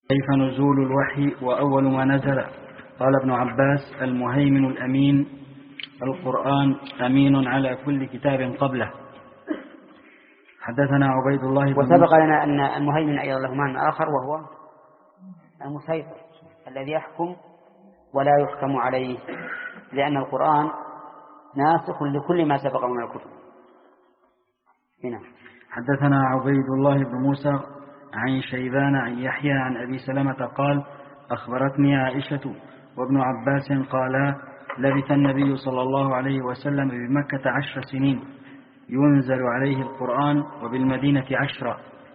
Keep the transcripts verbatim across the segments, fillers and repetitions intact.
كيف نزول الوحي وأول ما نزل؟ قال ابن عباس: المهيمن الأمين، القرآن أمين على كل كتاب قبله. حدثنا عبيد الله بن وسبق لنا أن المهيمن أيضا له معنى آخر وهو المسيطر الذي يحكم ولا يحكم عليه، لأن القرآن ناسخ لكل ما سبق من الكتب. هنا حدثنا عبيد الله بن موسى عن شيبان عن يحيى عن أبي سلمة قال: أخبرتني عائشة وابن عباس قالا: لبث النبي صلى الله عليه وسلم بمكة عشر سنين ينزل عليه القرآن وبالمدينة عشرة.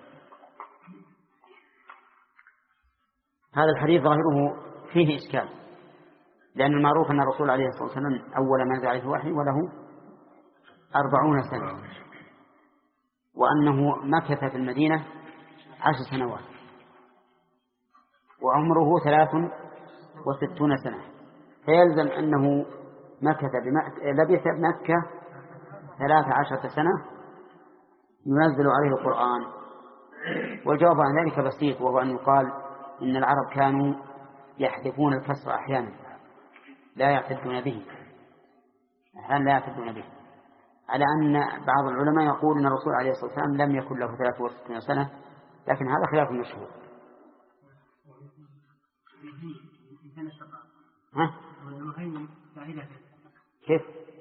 هذا الحديث ظاهره فيه إشكال، لأن المعروف أن الرسول عليه الصلاة والسلام أول ما نزل عليه الوحي وله أربعون سنة، وأنه مكث في المدينة عشر سنوات وعمره ثلاث وستون سنة، فيلزم أنه مكث بمكة لبث بمكة ثلاث عشرة سنة ينزل عليه القرآن. والجواب عن ذلك بسيط، وهو أن يقال إن العرب كانوا يحذفون الكسر أحيانا لا يعتدون به أحيانا لا يعتدون به على أن بعض العلماء يقول أن الرسول عليه الصلاة والسلام لم يكن له ثلاث وستون سنة، لكن هذا خلاف مشهور. ها؟ كيف؟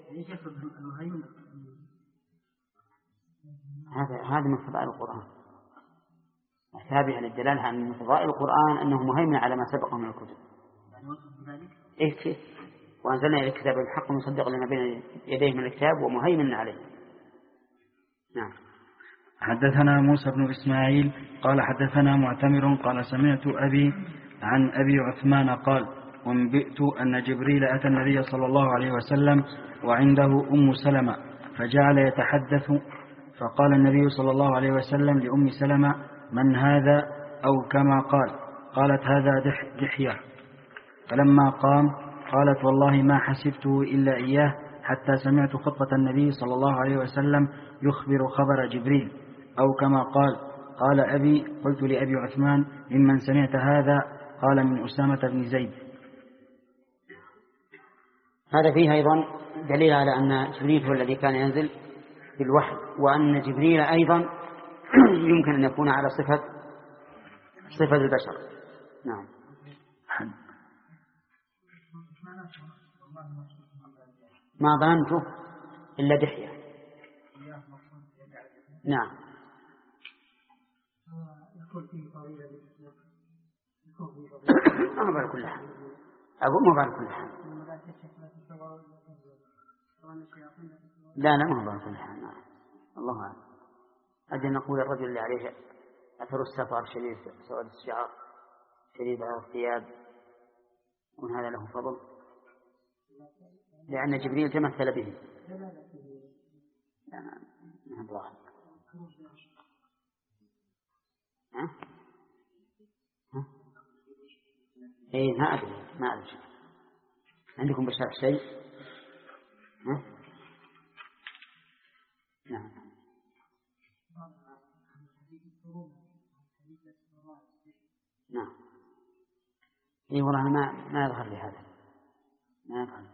هذا هذا من فضائل القرآن، تابع للدلالة عن من فضائل القرآن أنه مهيمن على ما سبق من الكتب. إيه كيف؟ وأنزلنا إلى الكتاب الحق مصدق لما بين يديه من الكتاب ومهيمن عليه. نعم. حدثنا موسى بن إسماعيل قال حدثنا معتمر قال: سمعت أبي عن أبي عثمان قال: أنبئت أن جبريل أتى النبي صلى الله عليه وسلم وعنده أم سلمة فجعل يتحدث، فقال النبي صلى الله عليه وسلم لأم سلمة: من هذا؟ أو كما قال. قالت: هذا دح دحية. فلما قام قالت: والله ما حسبته إلا إياه حتى سمعت خطبة النبي صلى الله عليه وسلم يخبر خبر جبريل، أو كما قال. قال أبي: قلت لأبي عثمان: ممن سمعت هذا؟ قال: من أسامة بن زيد. هذا فيه أيضا دليل على أن جبريل هو الذي كان ينزل بالوحي، وأن جبريل أيضا يمكن أن يكون على صفة صفة البشر. نعم. ما ظننته إلا دحية. نعم. ما بال كل حال أقول ما بال كل حال لا لا ما بال كل حال. نعم. الله أعلم. أجل نقول الرجل اللي عليه أثر السفر شديد سواد الشعر شديد على الثياب وهذا له فضل، لأن جبريل تمثل به. نعم. الله. ها؟ ها؟ إيه ما أدري ما أدري. عندكم بشرح شيء؟ ها؟ نعم. نعم. إيه والله ما ما يظهر لي هذا ما يظهر.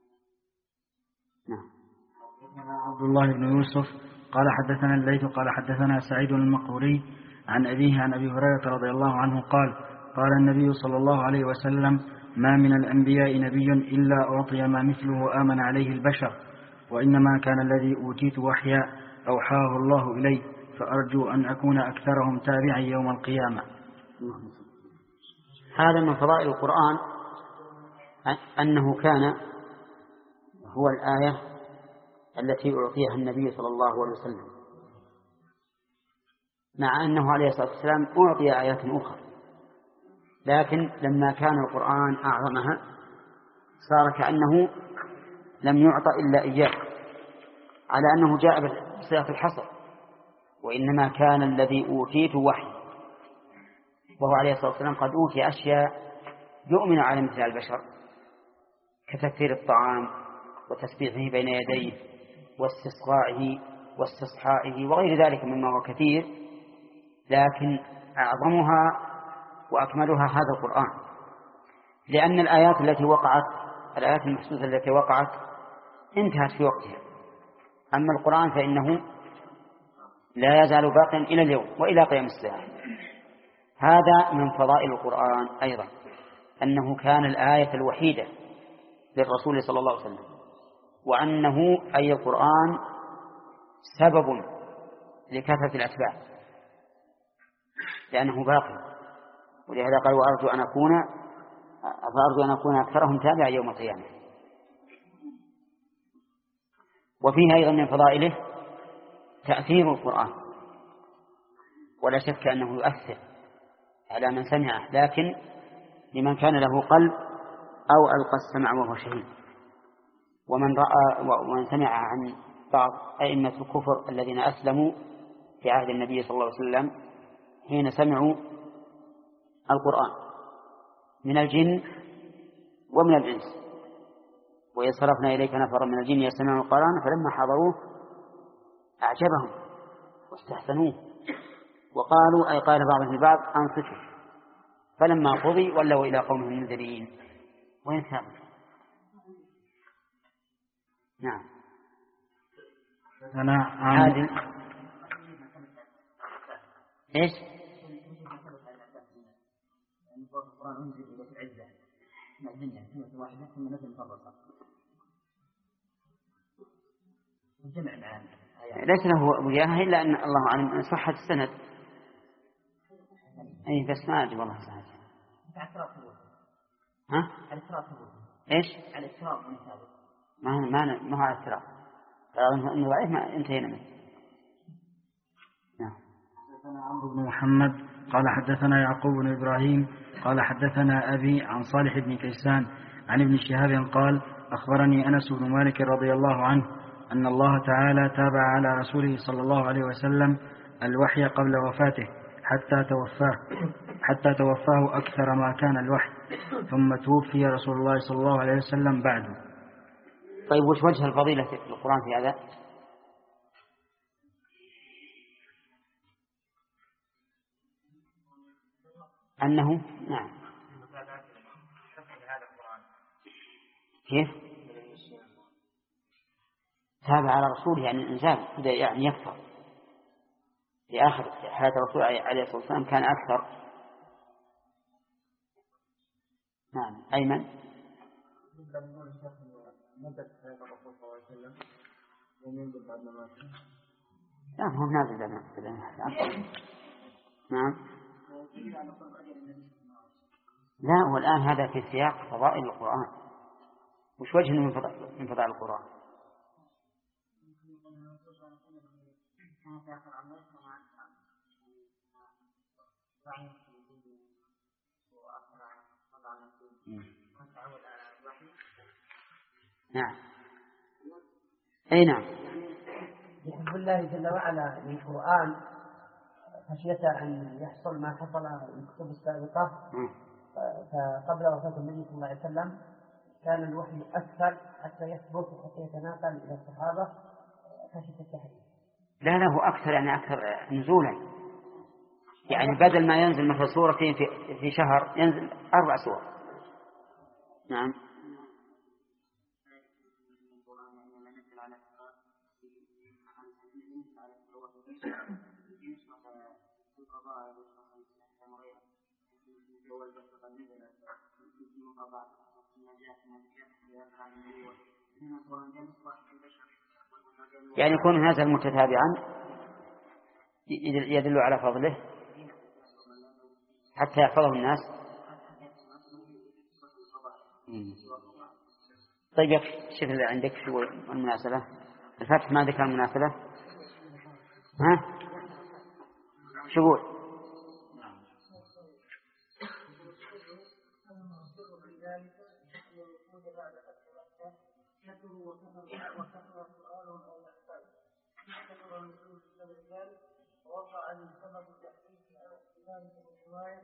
نعم. عبد الله بن يوسف قال حدثنا الليث قال حدثنا سعيد المقبوري عن أبيه عن أبي هريرة رضي الله عنه قال: قال النبي صلى الله عليه وسلم: ما من الأنبياء نبي إلا أعطي ما مثله آمن عليه البشر، وإنما كان الذي أوتيت وحيا أوحاه الله إلي، فأرجو أن أكون أكثرهم تابعا يوم القيامة. هذا من فضائل القرآن أنه كان هو الآية التي أعطيها النبي صلى الله عليه وسلم، مع أنه عليه الصلاة والسلام أعطي آيات أخرى، لكن لما كان القرآن أعظمها صار كأنه لم يعطى إلا إياه، على أنه جاء بصيغة الحصر، وإنما كان الذي أوتيت وحي، وهو عليه الصلاة والسلام قد أوتي أشياء يؤمن على مثل البشر كتكثير الطعام وتسبيحه بين يديه واستصغائه واستصحائه وغير ذلك مما هو كثير، لكن أعظمها وأكملها هذا القرآن، لأن الآيات التي وقعت الآيات المحسوسة التي وقعت انتهت في وقتها، أما القرآن فإنه لا يزال باقيا إلى اليوم وإلى قيام الساعة. هذا من فضائل القرآن أيضا، أنه كان الآية الوحيدة للرسول صلى الله عليه وسلم، وأنه أي القرآن سبب لكثرة الأتباع لأنه باقي، ولهذا قال وأرجو أن أكون فأرجو أن أكون أكثرهم تابعا يوم القيامة. وفيه أيضا من فضائله تأثير القرآن، ولا شك أنه يؤثر على من سمعه، لكن لمن كان له قلب أو ألقى السمع وهو شهيد. ومن رأى ومن سمع عن بعض أئمة الكفر الذين أسلموا في عهد النبي صلى الله عليه وسلم حين سمعوا القرآن من الجن ومن الإنس، وإذ صرفنا إليك نفرا من الجن يستمعون القرآن فلما حضروه أعجبهم واستحسنوه وقالوا أي قال بعضهم البعض أنصتوا، فلما قضي ولوا إلى قومهم منذرين. وين ثابت؟ نعم. أنا عادل إيش؟ ليس له وجاهه إلا أن الله أعلم أن صحة السند. أي بس ما أدري والله صحيح. ها؟ إيش؟ ما ما ما هو على التراث. قالوا إنه ضعيف ما انتهينا منه. نعم. حدثنا عمرو بن محمد قال حدثنا يعقوب بن إبراهيم قال حدثنا أبي عن صالح بن كيسان عن ابن شهاب قال أخبرني أنس بن مالك رضي الله عنه أن الله تعالى تابع على رسوله صلى الله عليه وسلم الوحي قبل وفاته حتى توفاه حتى توفاه أكثر ما كان الوحي، ثم توفي رسول الله صلى الله عليه وسلم بعده. طيب وش وجه الفضيلة في القرآن في هذا؟ أنه نعم كيف تابع على رسوله يعني الإنسان بدأ يعني يكثر في آخر حياة الرسول عليه الصلاة والسلام كان أكثر. نعم. أيمن. لا هو نازل لنا. نعم. لا والآن هذا في سياق فضائل القرآن. وش وجه من فضائل القرآن؟ نعم. أي نعم. يحب الله جل وعلا من القرآن خشية أن يحصل ما حصل في الكتب السابقة، فقبل وفاة النبي صلى الله عليه وسلم كان الوحي أكثر حتى يثبت وحتى يتناقل إلى الصحابة خشية التحريف. لا لا هو أكثر يعني أكثر نزولا، يعني بدل ما ينزل مثل سورتين في في شهر ينزل أربع سور. نعم. يعني يكون هذا متتابعا يدل على فضله حتى يحفظه الناس. طيب شوف اللي عندك شو المناسبة؟ الفتح ما ذكر المناسبة. ها شو قول؟ وقع بسبب تحقيق ذلك الرواية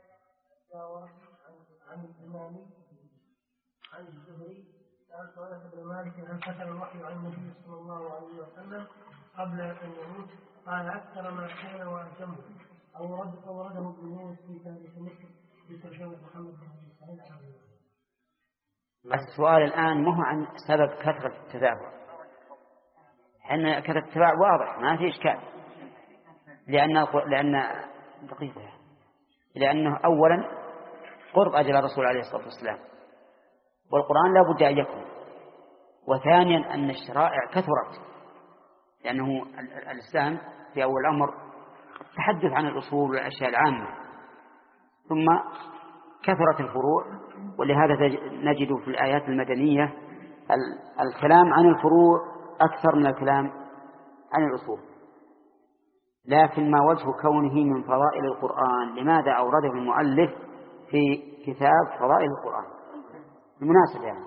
عن الإمامي عن الزهري عن صالح بن مالك أن كتب الوحي عن النبي صلى الله عليه وسلم قبل أن يموت قال أكثر ما كان وأتمه أو رد أورده ابن يونس في تاريخ مصر السؤال الآن ما هو عن سبب كثرة التتابع، حين كثرة التتابع واضح ما في إشكال، لأن لأن دقيقة لأنه أولا قرب أجل الرسول عليه الصلاة والسلام، والقرآن لا بد أن يكون، وثانيا أن الشرائع كثرت، لأنه الإسلام في أول الأمر تحدث عن الأصول والأشياء العامة، ثم كثرت الفروع، ولهذا نجد في الآيات المدنية الكلام عن الفروع أكثر من الكلام عن الأصول. لكن ما وجه كونه من فضائل القرآن؟ لماذا أورده المؤلف في كتاب فضائل القرآن؟ المناسب يعني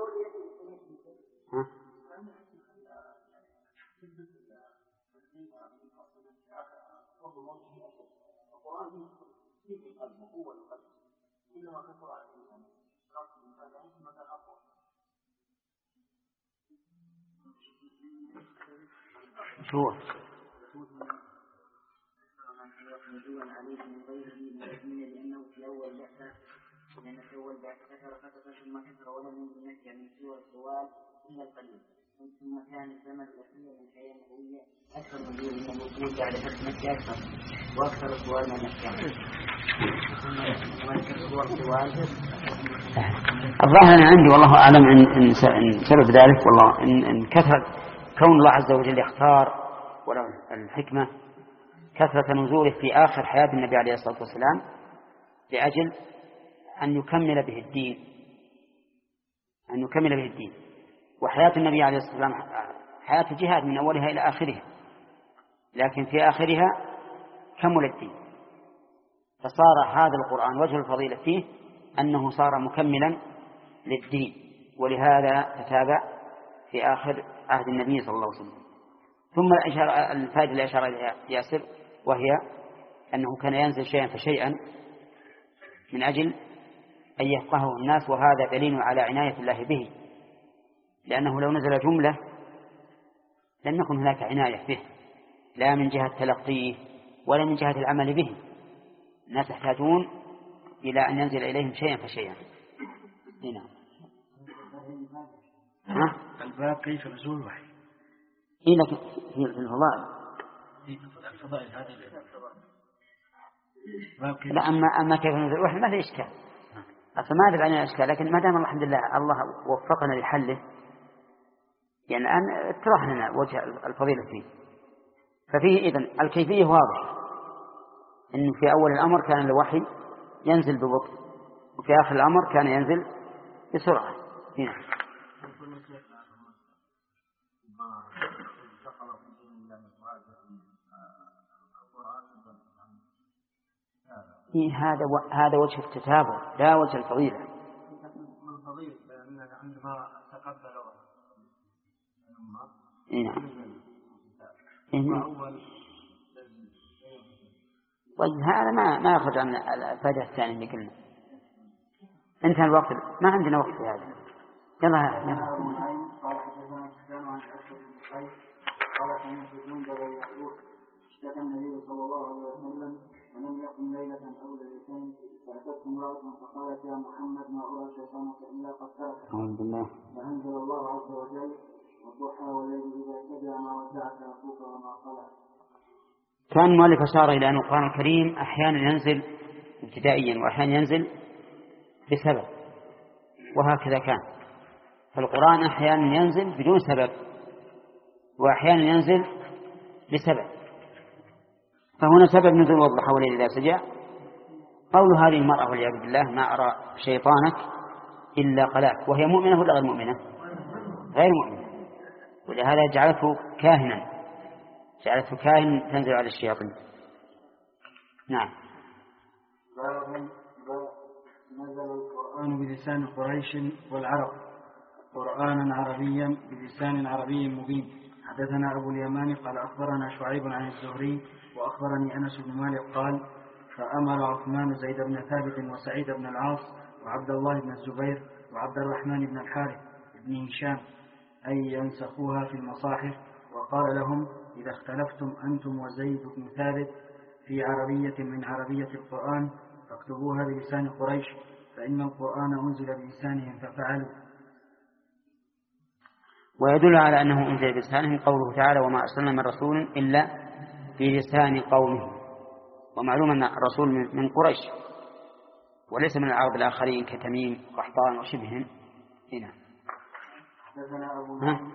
ها؟ شو لأنه في أول بعثة لأن في أول بعثة كثر فترة ثم كثر ولم ينزل مكة من سوى السوال إلا القليل، ثم كان الزمن الأخير من الحياة النبوية أكثر من دون من الوصول بعد فتح مكة أكثر وأكثر السؤال من الأحكام. الظاهر أنا عندي والله أعلم إن سبب ذلك والله إن, إن كثر كون الله عز وجل يختار ولو الحكمة كثرة نزوله في آخر حياة النبي عليه الصلاة والسلام لأجل أن يكمل به الدين أن يكمل به الدين وحياة النبي عليه الصلاة والسلام حياة الجهاد من أولها إلى آخرها، لكن في آخرها كمل الدين، فصار هذا القرآن وجه الفضيلة فيه أنه صار مكملا للدين، ولهذا تتابع في آخر عهد النبي صلى الله عليه وسلم. ثم الفائدة اللي أشار إليها ياسر وهي أنه كان ينزل شيئا فشيئا من أجل أن يفقهه الناس، وهذا دليل على عناية الله به، لأنه لو نزل جملة لم يكن هناك عناية به لا من جهة تلقيه ولا من جهة العمل به. الناس يحتاجون إلى أن ينزل إليهم شيئا فشيئا. هنا ها؟ الباقي في نزول الوحي إيه لكن في الفضائل الفضائل هذه لا أما أما كيف نزول الوحي ما في إشكال أصلا، ما أدري عن الإشكال، لكن ما دام الله الحمد لله الله وفقنا لحله، يعني الآن اتضح لنا وجه الفضيلة فيه. ففيه إذن الكيفية واضحة، إنه في أول الأمر كان الوحي ينزل ببطء، وفي آخر الأمر كان ينزل بسرعة. هنا هذا و... هذا وجه التتابع لا وجه الفضيلة. الفضيلة عندما تقبلوا طيب هذا ما ما يخرج عن الفائدة الثانية اللي قلنا. انتهى الوقت، ما عندنا وقت في هذا. يلا يلا. اشتكى النبي صلى الله عليه وسلم ولم يكن ليلة أو ليلتين فأتته امرأة فقالت يا محمد ما أرى شيطانك إلا قد ترك. الحمد لله. فأنزل الله عز وجل والضحى والليل إذا سجى ما ودعك ربك وما قلى. كان المؤلف أشار إلى أن القرآن الكريم أحيانا ينزل ابتدائيا وأحيانا ينزل بسبب، وهكذا كان. فالقرآن أحيانا ينزل بدون سبب وأحيانا ينزل بسبب. فهنا سبب نزول والضحى والليل إذا سجى قول هذه المرأة والعياذ بالله ما أرى شيطانك إلا قلاك، وهي مؤمنة ولا غير مؤمنة؟ غير مؤمنة، ولهذا جعلته كاهنا، جعلته كاهن تنزل على الشياطين. نعم. نزل القرآن بلسان قريش والعرب قرآنا عربيا بلسان عربي مبين. حدثنا أبو اليمان قال أخبرنا شعيب عن الزهري وأخبرني أنس بن مالك قال فأمر عثمان زيد بن ثابت وسعيد بن العاص وعبد الله بن الزبير وعبد الرحمن بن الحارث بن هشام أن ينسخوها في المصاحف، وقال لهم إذا اختلفتم أنتم وزيد بن ثابت في عربية من عربية القرآن فاكتبوها بلسان قريش فإن القرآن أنزل بلسانهم ففعلوا. ويدل على أنه أنزل بلسانهم قوله تعالى وما أرسلنا من رسول إلا بلسان قومه، ومعلوم أن الرسول من قريش وليس من العرب الآخرين كتميم وقحطان وشبههم. هنا ها؟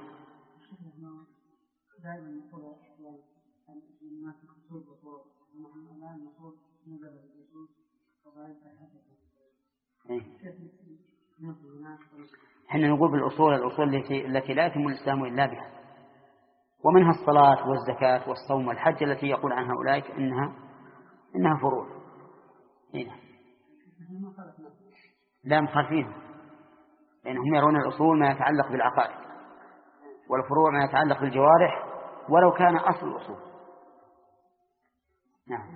احنا نقول بالأصول الأصول التي, التي لا يتم الإسلام إلا بها، ومنها الصلاة والزكاة والصوم والحج التي يقول عنها أولئك إنها إنها فروع. هنا لا مخالفين، لأنهم يرون الأصول ما يتعلق بالعقائد والفروع ما يتعلق بالجوارح ولو كان أصل الأصول. نعم.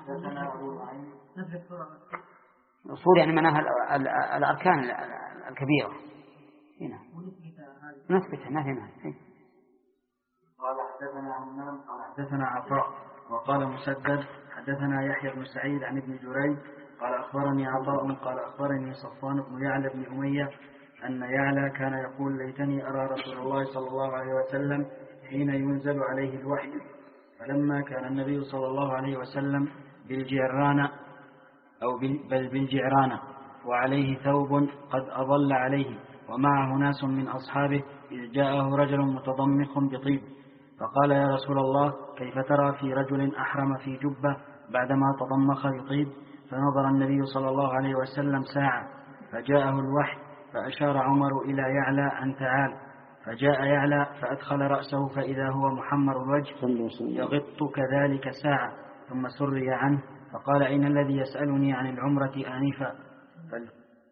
الأصول يعني معناها الأركان الكبيرة. هنا نثبتها ما فينا. قال حدثنا عمام قال حدثنا عطاء وقال مسدد حدثنا يحيى بن سعيد عن ابن جريج قال أخبرني عطاء قال أخبرني صفوان بن يعلى بن أمية أن يعلى كان يقول ليتني أرى رسول الله صلى الله عليه وسلم حين ينزل عليه الوحي، فلما كان النبي صلى الله عليه وسلم بالجعرانة أو بل بالجعرانة وعليه ثوب قد أظل عليه ومعه ناس من أصحابه إذ جاءه رجل متضمخ بطيب فقال يا رسول الله كيف ترى في رجل أحرم في جبة بعدما تضمخ بطيب؟ فنظر النبي صلى الله عليه وسلم ساعة فجاءه الوحي فأشار عمر إلى يعلى أن تعال، فجاء يعلى فأدخل رأسه فإذا هو محمر الوجه يغط كذلك ساعة ثم سري عنه فقال أين الذي يسألني عن العمرة آنفا؟ فل...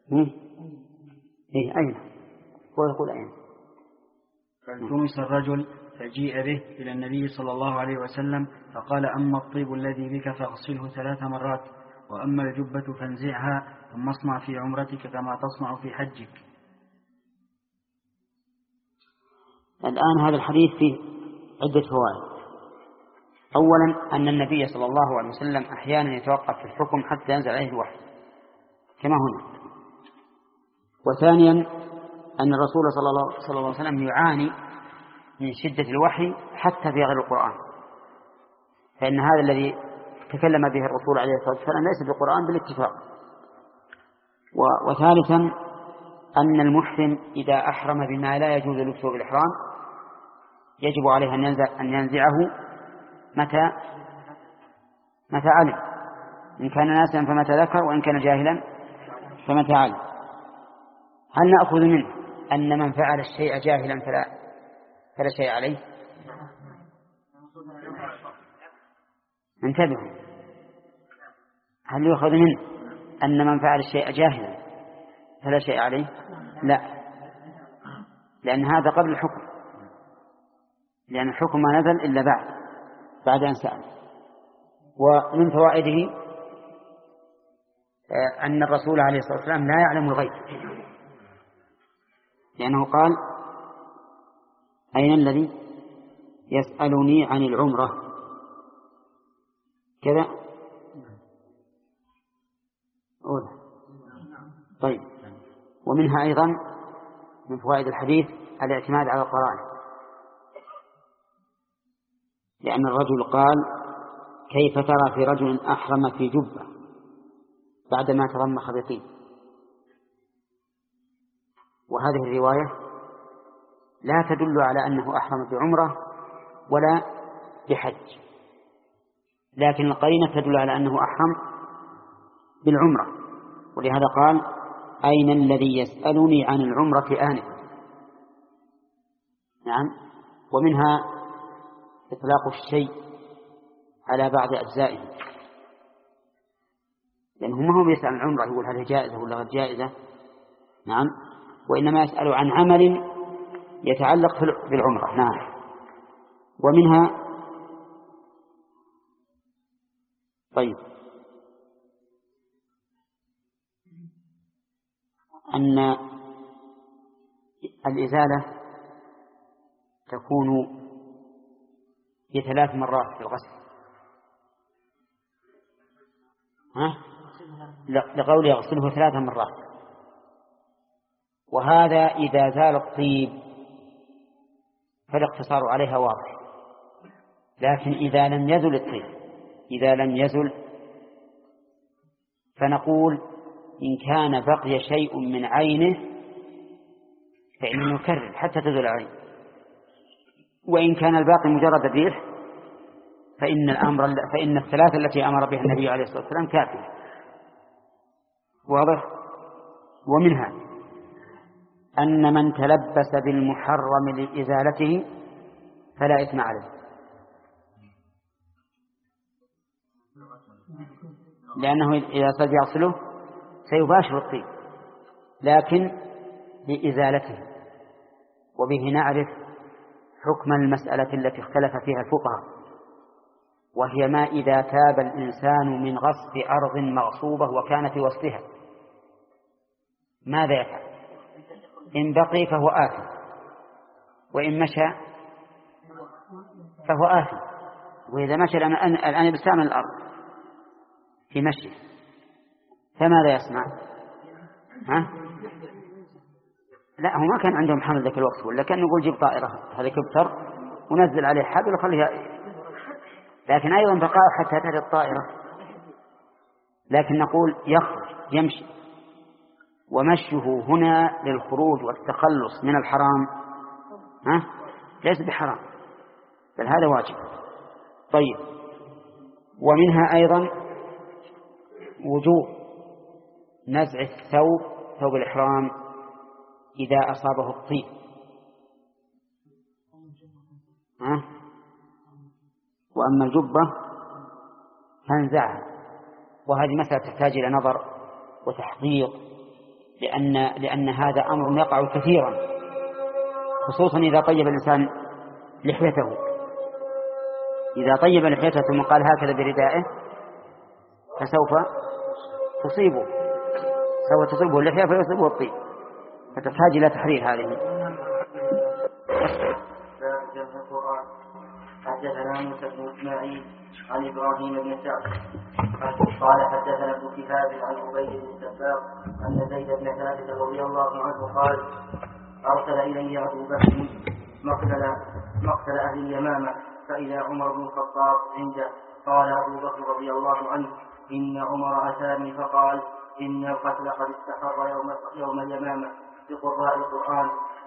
إيه أين؟ هو يقول أين؟ فالتمس الرجل فجيء به إلى النبي صلى الله عليه وسلم فقال أما الطيب الذي بك فاغسله ثلاث مرات وأما الجبة فانزعها ثم اصنع في عمرتك كما تصنع في حجك. الآن هذا الحديث فيه عدة فوائد. أولا أن النبي صلى الله عليه وسلم أحيانا يتوقف في الحكم حتى ينزل عليه الوحي كما هنا. وثانيا أن الرسول صلى الله عليه وسلم يعاني من شدة الوحي حتى في غير القرآن، فإن هذا الذي تكلم به الرسول عليه الصلاة والسلام ليس بالقرآن بالاتفاق. وثالثا أن المحسن إذا أحرم بما لا يجوز لبسه بالإحرام يجب عليه أن ينزع أن ينزعه متى متى علم، إن كان ناسا فمتى ذكر وإن كان جاهلا فمتى علم. هل نأخذ منه أن من فعل الشيء جاهلا فلا فلا شيء عليه؟ انتبهوا، هل يأخذ منه أن من فعل الشيء جاهلا فلا شيء عليه؟ لا، لأن هذا قبل الحكم، لأن الحكم ما نزل إلا بعد بعد أن سأل. ومن فوائده أن الرسول عليه الصلاة والسلام لا يعلم الغيب، لأنه قال أين الذي يسألني عن العمرة كذا أولا. طيب، ومنها أيضا من فوائد الحديث الاعتماد على القرائن، لأن الرجل قال كيف ترى في رجل أحرم في جبة بعدما تضمخ بطيب، وهذه الرواية لا تدل على أنه أحرم بعمرة ولا بحج، لكن القرينة تدل على أنه أحرم بالعمرة، ولهذا قال أين الذي يسألني عن العمرة آنفا. نعم. ومنها إطلاق الشيء على بعض أجزائه، لأنه ما هو يسأل عن العمرة يقول هل هي جائزة ولا غير جائزة، نعم، وإنما يسأل عن عمل يتعلق بالعمرة. نعم. ومنها طيب أن الإزالة تكون بثلاث مرات في الغسل. ها؟ لقول يغسله ثلاث مرات. وهذا إذا زال الطيب فالاقتصار عليها واضح، لكن إذا لم يزل الطيب إذا لم يزل فنقول إن كان بقي شيء من عينه فإنه نكرر حتى تزول العين، وإن كان الباقي مجرد الريح فإن الأمر فإن الثلاثة التي أمر بها النبي عليه الصلاة والسلام كافية. واضح؟ ومنها أن من تلبس بالمحرم لإزالته فلا إثم عليه، لأنه إذا صار يغسله سيباشر الطيب لكن لإزالته. وبه نعرف حكم المسألة التي اختلف فيها الفقهاء، وهي ما إذا تاب الإنسان من غصب أرض مغصوبة وكان في وسطها ماذا يفعل؟ إن بقي فهو آثم، وإن مشى فهو آثم. وإذا مشى الآن بستعمل الأرض في مشي فماذا يصنع؟ ها؟ لا، هو ما كان عندهم حمل ذاك الوقت، ولا كان نقول جيب طائرة هليكوبتر ونزل عليه حبل وخليها، لكن أيضا بقاء حتى تأتي الطائرة. لكن نقول يخرج يمشي، ومشه هنا للخروج والتخلص من الحرام ها؟ ليس بحرام، بل هذا واجب. طيب، ومنها أيضا وجوب نزع الثوب ثوب الإحرام إذا أصابه الطيب ها؟ وأما الجبة فانزعها، وهذه مسألة تحتاج إلى نظر وتحقيق، لأن, لأن هذا أمر يقع كثيرا، خصوصا إذا طيب الإنسان لحيته. إذا طيب لحيته ثم قال هكذا بردائه فسوف تصيبه سوف تصيبه اللحية فيصيبه الطيب، فتحتاج إلى تحرير هذه. حدثنا موسى بن إسماعيل عن إبراهيم بن سعد قال حدثنا ابن شهاب عن عبيد بن السباق أن زيد بن ثابت رضي الله عنه قال أرسل إلي أبو بكر مقتل مقتل أهل اليمامة فإذا عمر بن الخطاب عنده. قال أبو بكر رضي الله عنه إن عمر أتاني فقال إن القتل قد استحر يوم, يوم اليمامة بقراء القرآن،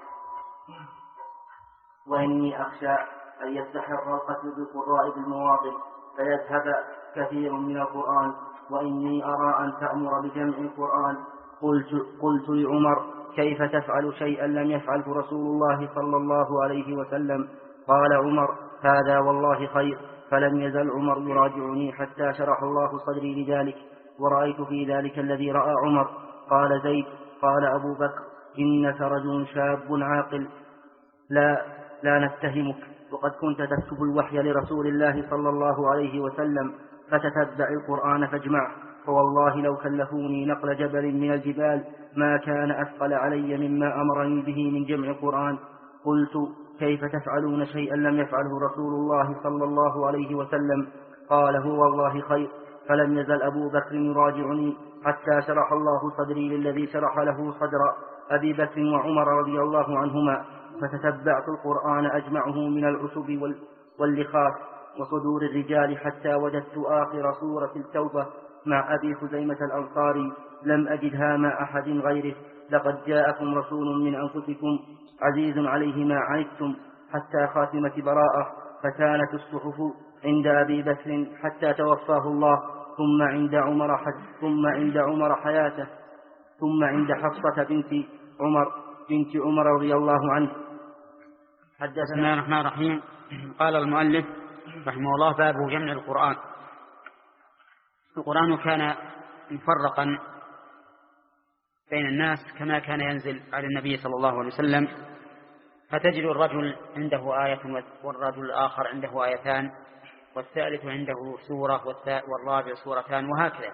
وإني أخشى أن يستحر القتل بالقراء بالمواطن فيذهب كثير من القرآن، وإني أرى أن تأمر بجمع القرآن. قلت, قلت لعمر كيف تفعل شيئا لم يفعله رسول الله صلى الله عليه وسلم؟ قال عمر هذا والله خير. فلم يزل عمر يراجعني حتى شرح الله صدري لذلك، ورأيت في ذلك الذي رأى عمر. قال زيد قال أبو بكر إنك رجل شاب عاقل لا, لا نتهمك، وقد كنت تكتب الوحي لرسول الله صلى الله عليه وسلم فتتبع القرآن فاجمعه، فوالله لو كلفوني نقل جبل من الجبال ما كان أثقل علي مما أمرني به من جمع القرآن. قلت كيف تفعلون شيئا لم يفعله رسول الله صلى الله عليه وسلم؟ قال هو والله خير. فلم يزل أبو بكر يراجعني حتى شرح الله صدري للذي شرح له صدر أبي بكر وعمر رضي الله عنهما، فتتبعت القرآن أجمعه من العشب واللخاف وصدور الرجال حتى وجدت آخر سورة التوبة مع أبي خزيمة الأنصاري لم أجدها مع أحد غيره. لقد جاءكم رسول من أنفسكم عزيز عليه ما عنتم حتى خاتمة براءة. فكانت الصحف عند أبي بكر حتى توفاه الله، ثم عند عمر ثم عند عمر حياته، ثم عند حفصة بنت عمر بنت عمر رضي الله عنه. حدثنا بسم الله الرحمن الرحيم. قال المؤلف رحمه الله باب جمع القرآن. القرآن كان مفرقا بين الناس كما كان ينزل على النبي صلى الله عليه وسلم، فتجد الرجل عنده آية والرجل الآخر عنده آيتان والثالث عنده سورة والرابع سورتان وهكذا.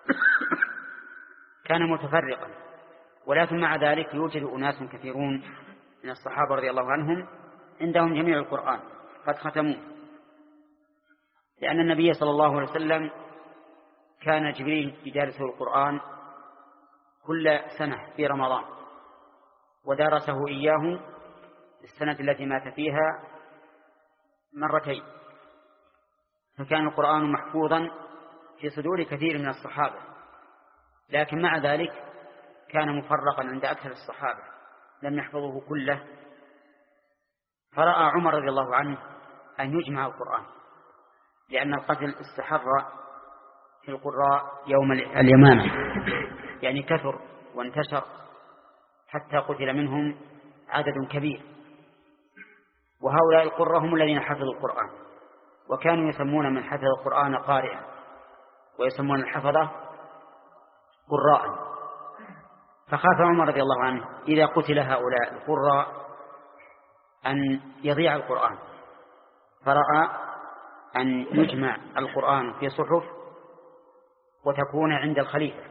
كان متفرقا، ولكن مع ذلك يوجد أناس كثيرون من الصحابة رضي الله عنهم عندهم جميع القرآن قد ختموه، لأن النبي صلى الله عليه وسلم كان جبريل يدارسه القرآن كل سنة في رمضان، ودارسه إياه السنة التي مات فيها مرتين، فكان القرآن محفوظا في صدور كثير من الصحابة، لكن مع ذلك كان مفرقا عند أكثر الصحابة لم يحفظه كله. فرأى عمر رضي الله عنه أن يجمع القرآن، لأن القتل استحر في القراء يوم اليمامة، يعني كثر وانتشر حتى قتل منهم عدد كبير، وهؤلاء القراء هم الذين حفظوا القرآن، وكانوا يسمون من حفظ القرآن قارئا، ويسمون الحفظة قراء. فخاف عمر رضي الله عنه إذا قتل هؤلاء القراء أن يضيع القرآن، فرأى أن يجمع القرآن في صحف وتكون عند الخليفة،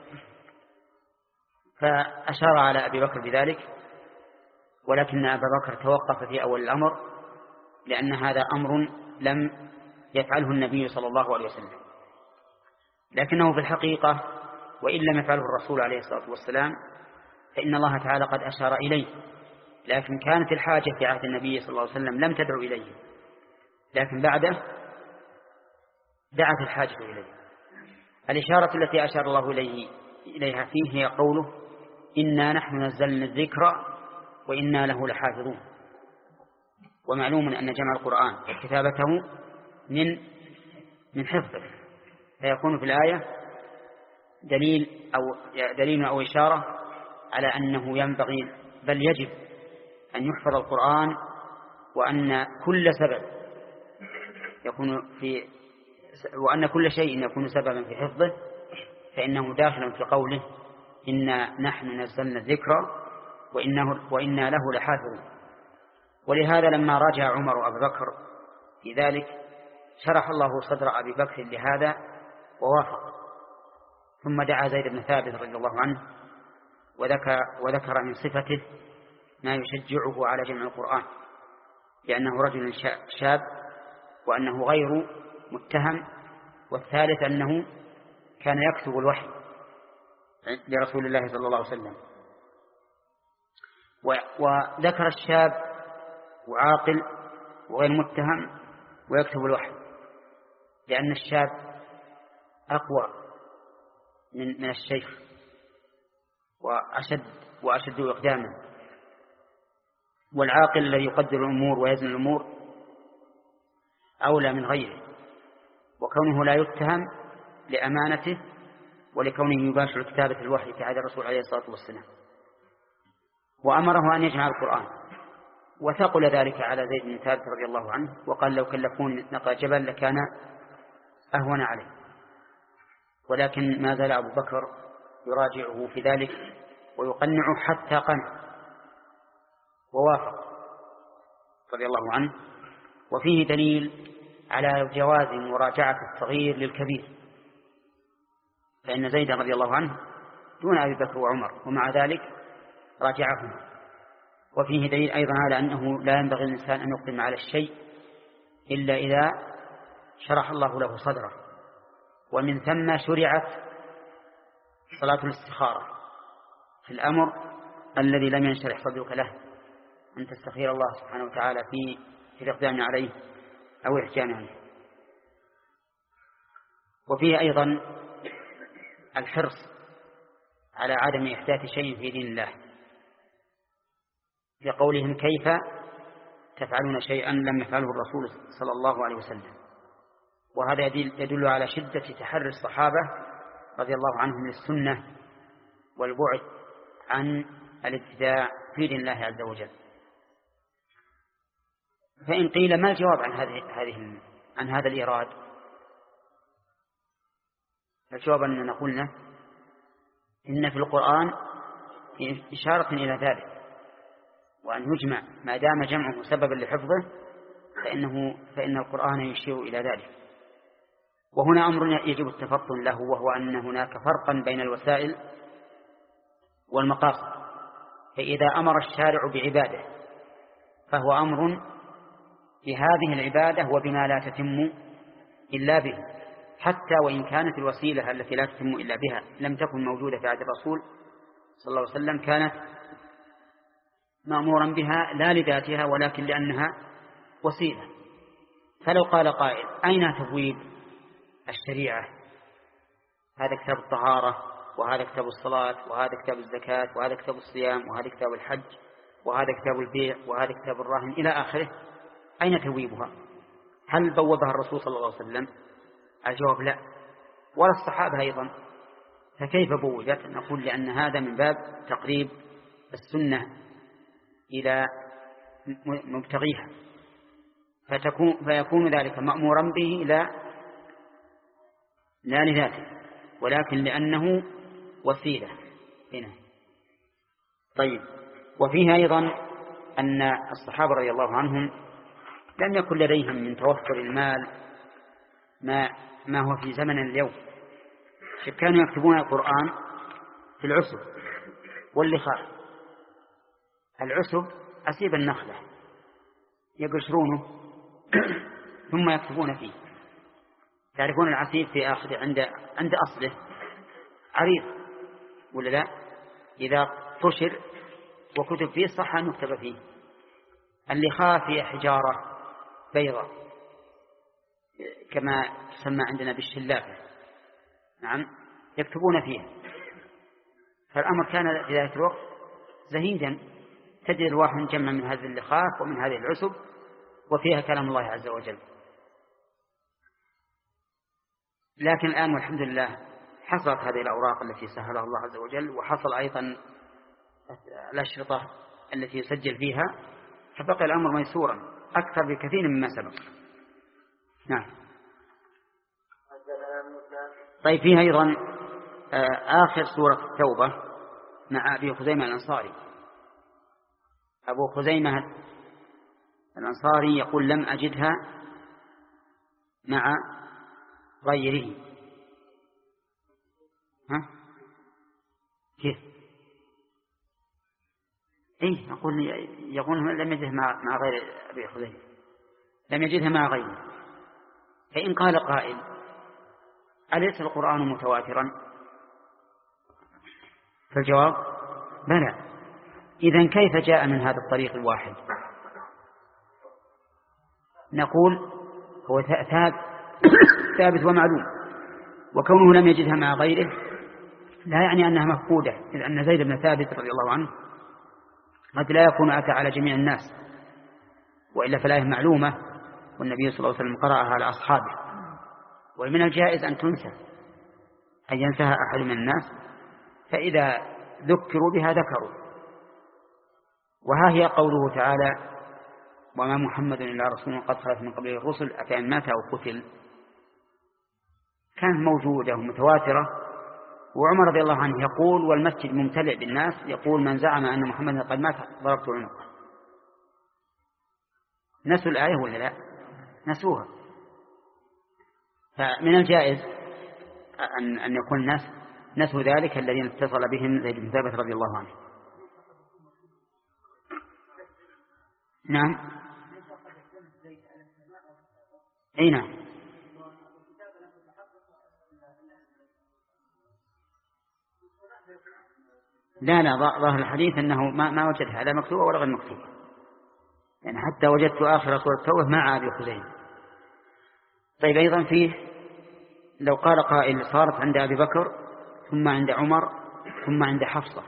فأشار على أبي بكر بذلك، ولكن أبا بكر توقف في أول الأمر، لأن هذا أمر لم يفعله النبي صلى الله عليه وسلم، لكنه في الحقيقة وإن لم يفعله الرسول عليه الصلاة والسلام فإن الله تعالى قد أشار إليه، لكن كانت الحاجة في عهد النبي صلى الله عليه وسلم لم تدعو إليه، لكن بعده دعت الحاجة إليه. الإشارة التي أشار الله إليه إليها فيه هي قوله إنا نحن نزلنا الذكر وإنا له لحافظون. ومعلوم أن جمع القرآن وكتابته من من حفظه، فيكون في الآية دليل أو دليل أو إشارة على أنه ينبغي بل يجب أن يحفظ القرآن، وأن كل سبب يكون في وأن كل شيء يكون سببا في حفظه فإنه داخل في قوله إنا نحن نزلنا الذكر وإنه وإنا له لحافظون. ولهذا لما راجع عمر وأبو بكر في ذلك شرح الله صدر أبي بكر لهذا ووافق، ثم دعا زيد بن ثابت رضي الله عنه وذكر, وذكر من صفته ما يشجعه على جمع القرآن، لأنه رجل شاب وأنه غير متهم، والثالث أنه كان يكتب الوحي لرسول الله صلى الله عليه وسلم. وذكر الشاب وعاقل وغير متهم ويكتب الوحي، لأن الشاب أقوى من من الشيخ وأشد وأشد إقداما، والعاقل الذي يقدر الأمور ويزن الأمور أولى من غيره، وكونه لا يتهم لأمانته ولكونه يباشر كتابة الوحي في عهد الرسول عليه الصلاة والسلام. وأمره أن يجمع القرآن، وثقل ذلك على زيد بن ثابت رضي الله عنه، وقال لو كلفوني نقى جبل لكان أهون عليه، ولكن ما زال أبو بكر يراجعه في ذلك ويقنعه حتى قنع ووافق رضي الله عنه. وفيه دليل على جواز مراجعة الصغير للكبير، فإن زيد رضي الله عنه دون أبي بكر وعمر ومع ذلك راجعهم. وفيه دليل أيضا على أنه لا ينبغي الإنسان أن يقدم على الشيء إلا إذا شرح الله له صدره، ومن ثم شرعت صلاة الاستخارة في الأمر الذي لم ينشرح صدرك له، أن تستخير الله سبحانه وتعالى في في الإقدام عليه أو الإحجام عنه. وفيه أيضا الحرص على عدم إحداث شيء في دين الله، لقولهم كيف تفعلون شيئا لم يفعله الرسول صلى الله عليه وسلم. وهذا يدل على شدة تحري الصحابة رضي الله عنهم للسنة والبعد عن الابتداع في دين الله عز وجل. فإن قيل ما الجواب عن هذه هذه عن هذا الإيراد؟ الجواب أننا قلنا إن في القرآن إشارة إلى ذلك، وأن يجمع ما دام جمعه سببا لحفظه فإنه فإن القرآن يشير إلى ذلك. وهنا أمر يجب التفطن له، وهو أن هناك فرقا بين الوسائل والمقاصد. فإذا أمر الشارع بعبادة فهو أمر بهذه العبادة وبما لا تتم إلا به، حتى وإن كانت الوسيلة التي لا تتم إلا بها لم تكن موجودة في عهد الرسول صلى الله عليه وسلم كانت مأمورا بها لا لذاتها ولكن لأنها وسيلة. فلو قال قائل أين تبويب الشريعة؟ هذا كتاب الطهارة، وهذا كتاب الصلاة، وهذا كتاب الزكاة، وهذا كتاب الصيام، وهذا كتاب الحج، وهذا كتاب البيع، وهذا كتاب الراهن إلى آخره، أين تبويبها؟ هل بوبها الرسول صلى الله عليه وسلم؟ الجواب لا، ولا الصحابة أيضا. فكيف بوبت؟ نقول لأن هذا من باب تقريب السنة إلى مبتغيها، فتكون فيكون ذلك مأمورا به لا لا لذاته ولكن لأنه وسيلة هنا. طيب، وفيها أيضا أن الصحابة رضي الله عنهم لم يكن لديهم من توفر المال ما ما هو في زمن اليوم، كانوا يكتبون القرآن في العسب واللخاء. العسب أسيب النخلة يقشرونه ثم يكتبون فيه. تعرفون العسيب في آخر عند عند أصله عريض ولا لا؟ إذا قشر وكتب فيه صح أن يكتب فيه. اللخاء فيه حجارة بيضاء كما تسمى عندنا بالشلافة، نعم، يكتبون فيها. فالأمر كان في ذلك الوقت زهيدا، تجد الواحد جمع من هذه اللخاف ومن هذه العسب وفيها كلام الله عز وجل. لكن الآن والحمد لله حصلت هذه الأوراق التي سهلها الله عز وجل، وحصل أيضا الأشرطة التي يسجل فيها، فبقى الأمر ميسورا أكثر بكثير مما سبق. نعم. طيب، فيها أيضا آخر سورة التوبة مع أبي خزيمة الأنصاري. أبو خزيمة الأنصاري يقول لم أجدها مع غيره. ها؟ كيف؟ إيه، يقول يقول لم يجدها مع مع غير أبي خزيمة، لم يجدها مع غيره. فإن قال قائل أليس القرآن متواترا؟ فالجواب بلى. إذن كيف جاء من هذا الطريق الواحد؟ نقول هو ثابت ومعلوم، وكونه لم يجدها مع غيره لا يعني أنها مفقودة، إذ أن زيد بن ثابت رضي الله عنه قد لا يكون أتى على جميع الناس، وإلا فالآية معلومة والنبي صلى الله عليه وسلم قرأها على أصحابه. ومن الجائز أن تنسى، أن ينساها أحد من الناس، فإذا ذكروا بها ذكروا. وها هي قوله تعالى وما محمد إلا رسول قد خلت من قبله الرسل أفإن مات أو قتل. كانت موجودة ومتواترة، وعمر رضي الله عنه يقول والمسجد ممتلئ بالناس يقول من زعم أن محمد قد مات ضربت عنقه. نسوا الآية ولا لا؟ نسوها. فمن الجائز أن أن يكون الناس نسوا ذلك الذين اتصل بهم زيد بن ثابت رضي الله عنه. نعم. أي نعم. لا لا ظاهر الحديث أنه ما ما وجدها لا مكتوبة ولا غير مكتوبة، يعني حتى وجدت آخر سورة التوبة مع أبي خزيمة. طيب، أيضا فيه لو قال قائل صارت عند أبي بكر ثم عند عمر ثم عند حفصة.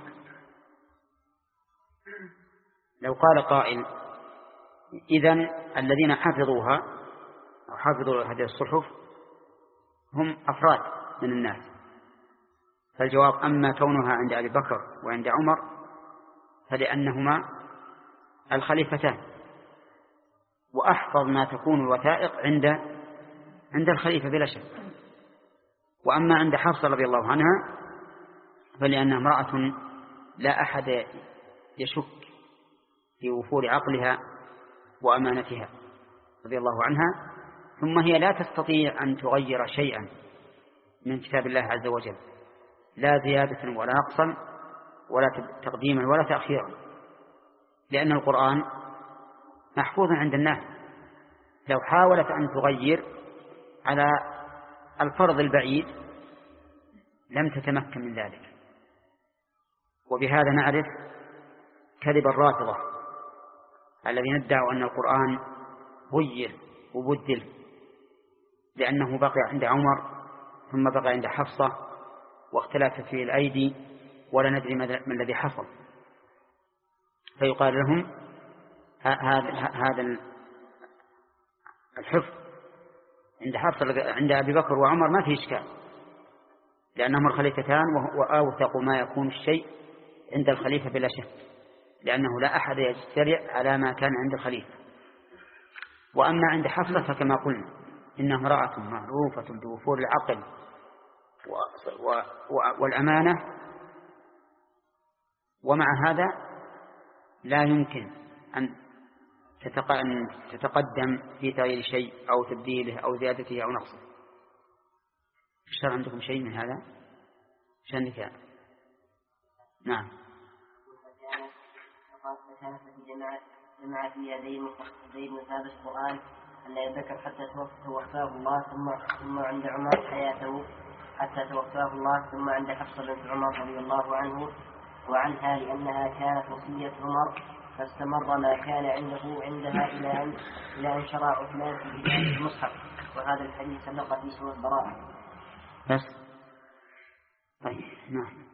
لو قال قائل إذن الذين حفظوها أو حفظوا هذه الصحف هم أفراد من الناس، فالجواب أما كونها عند أبي بكر وعند عمر فلأنهما الخليفتان، وأحفظ ما تكون الوثائق عند عند الخليفة بلا شك. وأما عند حفصة رضي الله عنها فلأنها امرأة لا أحد يشك في وفور عقلها وأمانتها رضي الله عنها، ثم هي لا تستطيع أن تغير شيئا من كتاب الله عز وجل، لا زيادة ولا نقصا ولا تقديما ولا تأخيرا، لأن القرآن محفوظ عند الناس. لو حاولت أن تغير على الفرض البعيد لم تتمكن من ذلك. وبهذا نعرف كذب الرافضة الذين ادعوا أن القرآن غير وبدل، لأنه بقي عند عمر ثم بقي عند حفصة واختلف فيه الأيدي ولا ندري ما الذي حصل، فيقال لهم هذا هذا الحفظ عند حفصة عند أبي بكر وعمر ما فيه إشكال، لأنهم الخليفتان وأوثق ما يكون الشيء عند الخليفة بلا شك، لأنه لا أحد يجترئ على ما كان عند الخليفة. وأما عند حفصة فكما قلنا إنها امرأة معروفة بوفور العقل والأمانة، ومع هذا لا يمكن أن تتقدم في تغيير شيء أو تبديله أو زيادته أو نقصه. الشرع عندكم شيء من هذا؟ شأنك؟ نعم. فكانت في جماعة جماعة في يدي زيد بن ثابت القرآن أن لا يذكر حتى توفاه الله ثم ثم عند عمر حياته حتى توفاه الله ثم عند حفصة بنت عمر رضي الله عنه وعنها لأنها كانت وصية عمر فاستمر ما كان عنده عندها إلى أن إلى أن شرع عثمان في بداية المصحف. وهذا الحديث سبق في سورة البراءة. بس طيب نعم.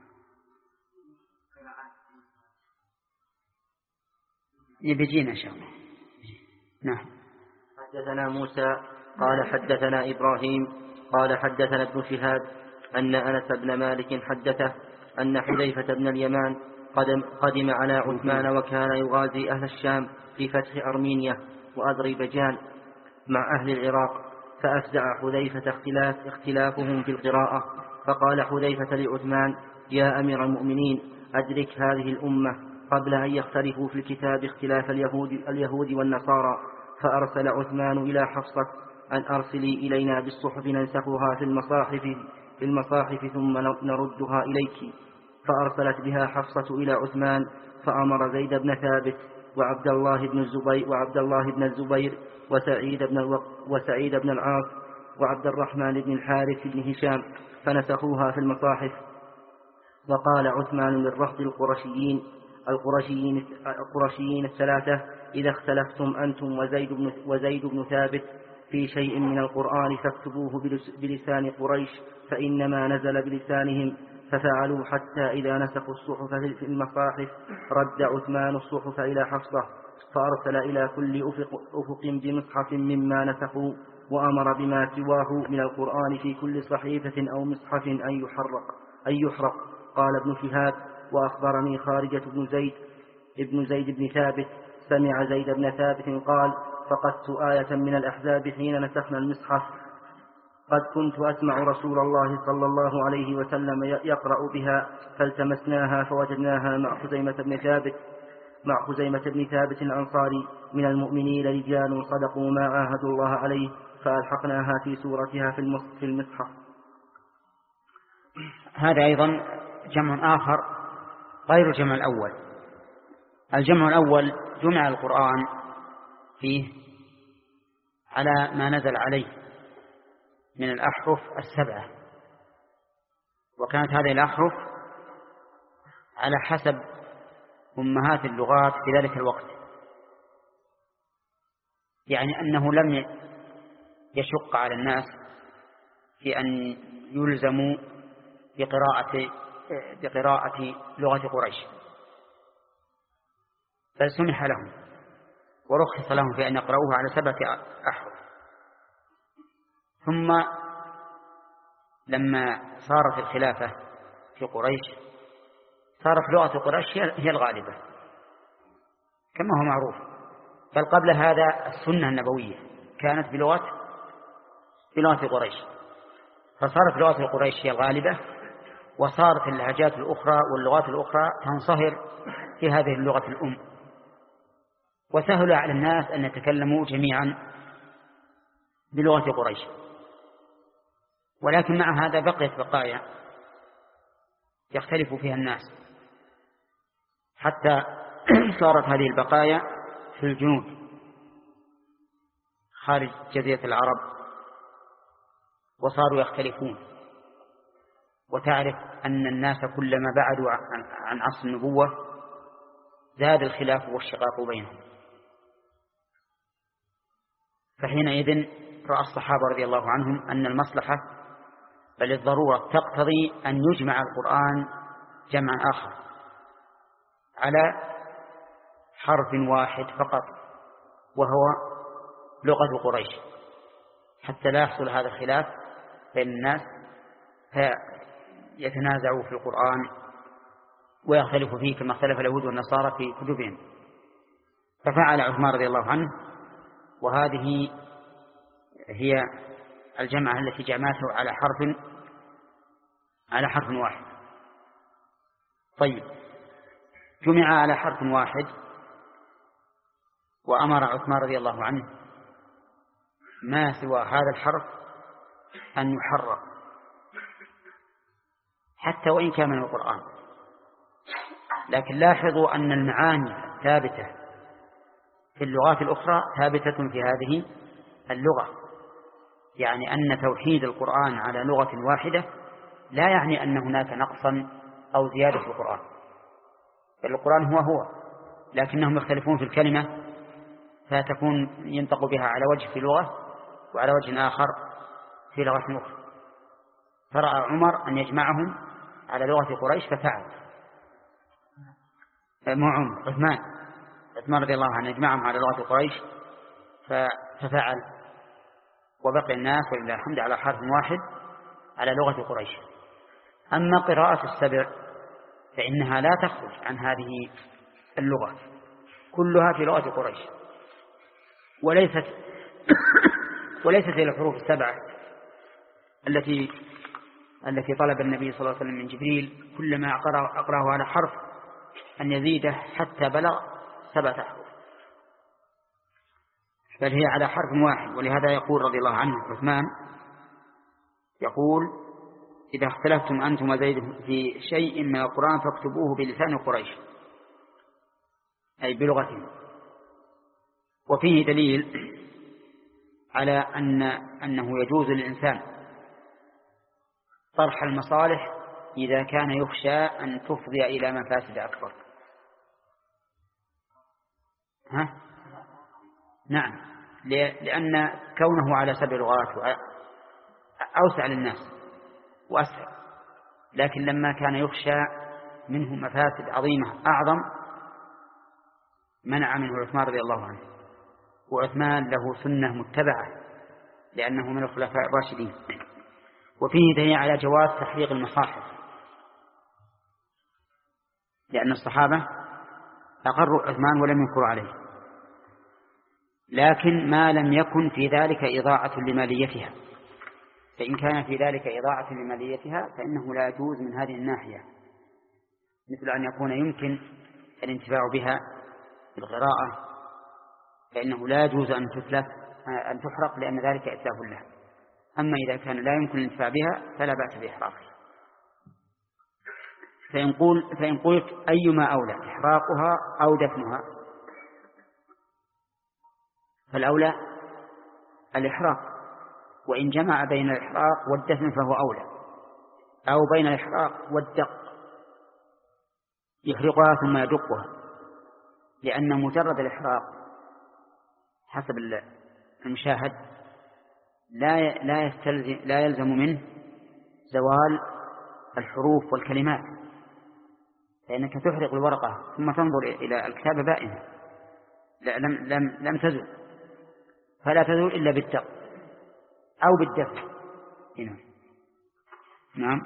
يبجينا إن شاء الله. نعم. حدثنا موسى قال حدثنا إبراهيم قال حدثنا ابن شهاب أن أنس بن مالك حدثه أن حذيفة بن اليمان قدم, قدم على عثمان وكان يغازي أهل الشام في فتح أرمينيا وأذربيجان مع أهل العراق، فأفزع حذيفة اختلاف اختلافهم في القراءة، فقال حذيفة لعثمان: يا أمير المؤمنين، أدرك هذه الأمة قبل أن يختلفوا في الكتاب اختلاف اليهود, اليهود والنصارى. فأرسل عثمان إلى حفصة أن أرسلي إلينا بالصحف ننسخها في المصاحف, في المصاحف ثم نردها إليك. فأرسلت بها حفصة إلى عثمان، فأمر زيد بن ثابت وعبد الله بن الزبير وعبد الله بن الزبير وسعيد بن وسعيد بن العاص وعبد الرحمن بن الحارث بن هشام فنسخوها في المصاحف. وقال عثمان للرهط القرشيين القرشيين, القرشيين الثلاثة: إذا اختلفتم أنتم وزيد بن, وزيد بن ثابت في شيء من القرآن فاكتبوه بلسان قريش فإنما نزل بلسانهم. ففعلوا حتى إذا نسخوا الصحف في المصاحف رد عثمان الصحف إلى حفصة، فأرسل إلى كل أفق, أفق بمصحف مما نسخوا، وأمر بما سواه من القرآن في كل صحيفة أو مصحف أن يحرق, أن يحرق. قال ابن شهاب: وأخبرني خارجة بن زيد ابن زيد بن ثابت سمع زيد بن ثابت قال: فقدت آية من الأحزاب حين نسخنا المصحف، قد كنت أسمع رسول الله صلى الله عليه وسلم يقرأ بها، فالتمسناها فوجدناها مع خزيمة بن ثابت مع خزيمة بن ثابت الأنصاري من المؤمنين رجال صدقوا ما عاهدوا الله عليه، فألحقناها في سورتها في المصحف. هذا أيضا جمع آخر غير الجمع الأول. الجمع الأول جمع القرآن فيه على ما نزل عليه من الأحرف السبعة، وكانت هذه الأحرف على حسب أمهات اللغات في ذلك الوقت، يعني أنه لم يشق على الناس في أن يلزموا بقراءة, بقراءة لغة قريش، بل سمح لهم ورخص لهم في أن يقرأوه على سبعة أحرف. ثم لما صارت الخلافة في قريش صارت لغة قريش هي الغالبة كما هو معروف، بل قبل هذا السنة النبوية كانت بلغة بلغة قريش، فصارت لغة قريش هي الغالبة، وصارت اللهجات الأخرى واللغات الأخرى تنصهر في هذه اللغة الأم، وسهل على الناس أن يتكلموا جميعا بلغة قريش. ولكن مع هذا بقيت بقايا يختلف فيها الناس، حتى صارت هذه البقايا في الجنوب خارج جزيرة العرب وصاروا يختلفون. وتعرف أن الناس كلما بعدوا عن عصر النبوة زاد الخلاف والشقاق بينهم. فحينئذ رأى الصحابة رضي الله عنهم أن المصلحة بل الضرورة تقتضي أن يجمع القرآن جمعا آخر على حرف واحد فقط وهو لغة قريش، حتى لا يحصل هذا الخلاف بين الناس فيتنازعوا في القرآن ويختلفوا فيه كما اختلف اليهود والنصارى في كتبهم. ففعل عثمان رضي الله عنه، وهذه هي الجمعة التي جمعته على حرف على حرف واحد. طيب، جمع على حرف واحد، وأمر عثمان رضي الله عنه ما سوى هذا الحرف أن يحرر حتى وإن كان من القرآن. لكن لاحظوا أن المعاني ثابتة في اللغات الأخرى ثابتة في هذه اللغة، يعني أن توحيد القرآن على لغة واحدة لا يعني أن هناك نقصا أو زيادة في القرآن، بل القرآن هو هو، لكنهم يختلفون في الكلمة فتكون ينطق بها على وجه في لغة وعلى وجه آخر في لغة أخرى. فرأى عمر أن يجمعهم على لغة قريش ففعل. مو عمر، عثمان عثمان رضي الله عنه يجمعهم على لغة قريش ففعل، وبقي الناس ولله الحمد على حرف واحد على لغة قريش. أما قراءة السبع فإنها لا تخرج عن هذه اللغة، كلها في لغة قريش، وليست وليست هي الحروف السبعة التي التي طلب النبي صلى الله عليه وسلم من جبريل كلما أقرأه على حرف أن يزيده حتى بلغ سبعة أحرف، بل هي على حرف واحد. ولهذا يقول رضي الله عنه عثمان، يقول: إذا اختلفتم أنتم وزيد في شيء من القرآن فاكتبوه بلسان قريش، أي بلغتهم. وفيه دليل على أن أنه يجوز للإنسان طرح المصالح إذا كان يخشى أن تفضي إلى مفاسد أكبر. ها؟ نعم، لأن كونه على سبع لغات أوسع للناس وأسهل، لكن لما كان يخشى منه مفاسد عظيمة أعظم منع منه عثمان رضي الله عنه. وعثمان له سنة متبعة لأنه من الخلفاء الراشدين. وفيه دليل على جواز تحريق المصاحف، لأن الصحابة أقروا عثمان ولم ينكروا عليه، لكن ما لم يكن في ذلك إضاعة لماليتها، فإن كان في ذلك إضاعة لماليتها فإنه لا يجوز من هذه الناحية، مثل أن يكون يمكن الانتفاع بها بالقراءة، فإنه لا يجوز أن تتلف أن تحرق لأن ذلك إتلاف لها. أما إذا كان لا يمكن الانتفاع بها فلا بأس بإحراقها. فإن قل فإن قلت أيما أولى إحراقها أو دفنها، فالأولى الإحراق، وإن جمع بين الإحراق والدفن فهو أولى، أو بين الإحراق والدق يحرقها ثم يدقها، لأن مجرد الإحراق حسب المشاهد لا لا يستلزم لا يلزم منه زوال الحروف والكلمات، فإنك تحرق الورقة ثم تنظر إلى الكتابة بائنة لم لم لم تزل، فلا تزول إلا بالدق أو بالدفع. هنا نعم.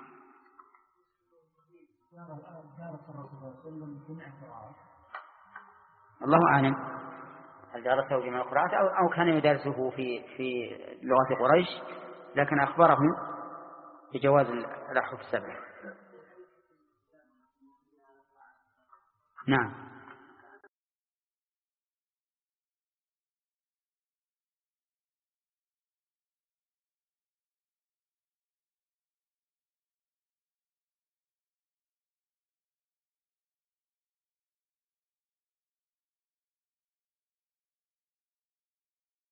الله أعلم هل درسه جميع القراءات أو أو كان يدرسه في في لغة قريش، لكن أخبره بجواز الأحرف السبع. نعم.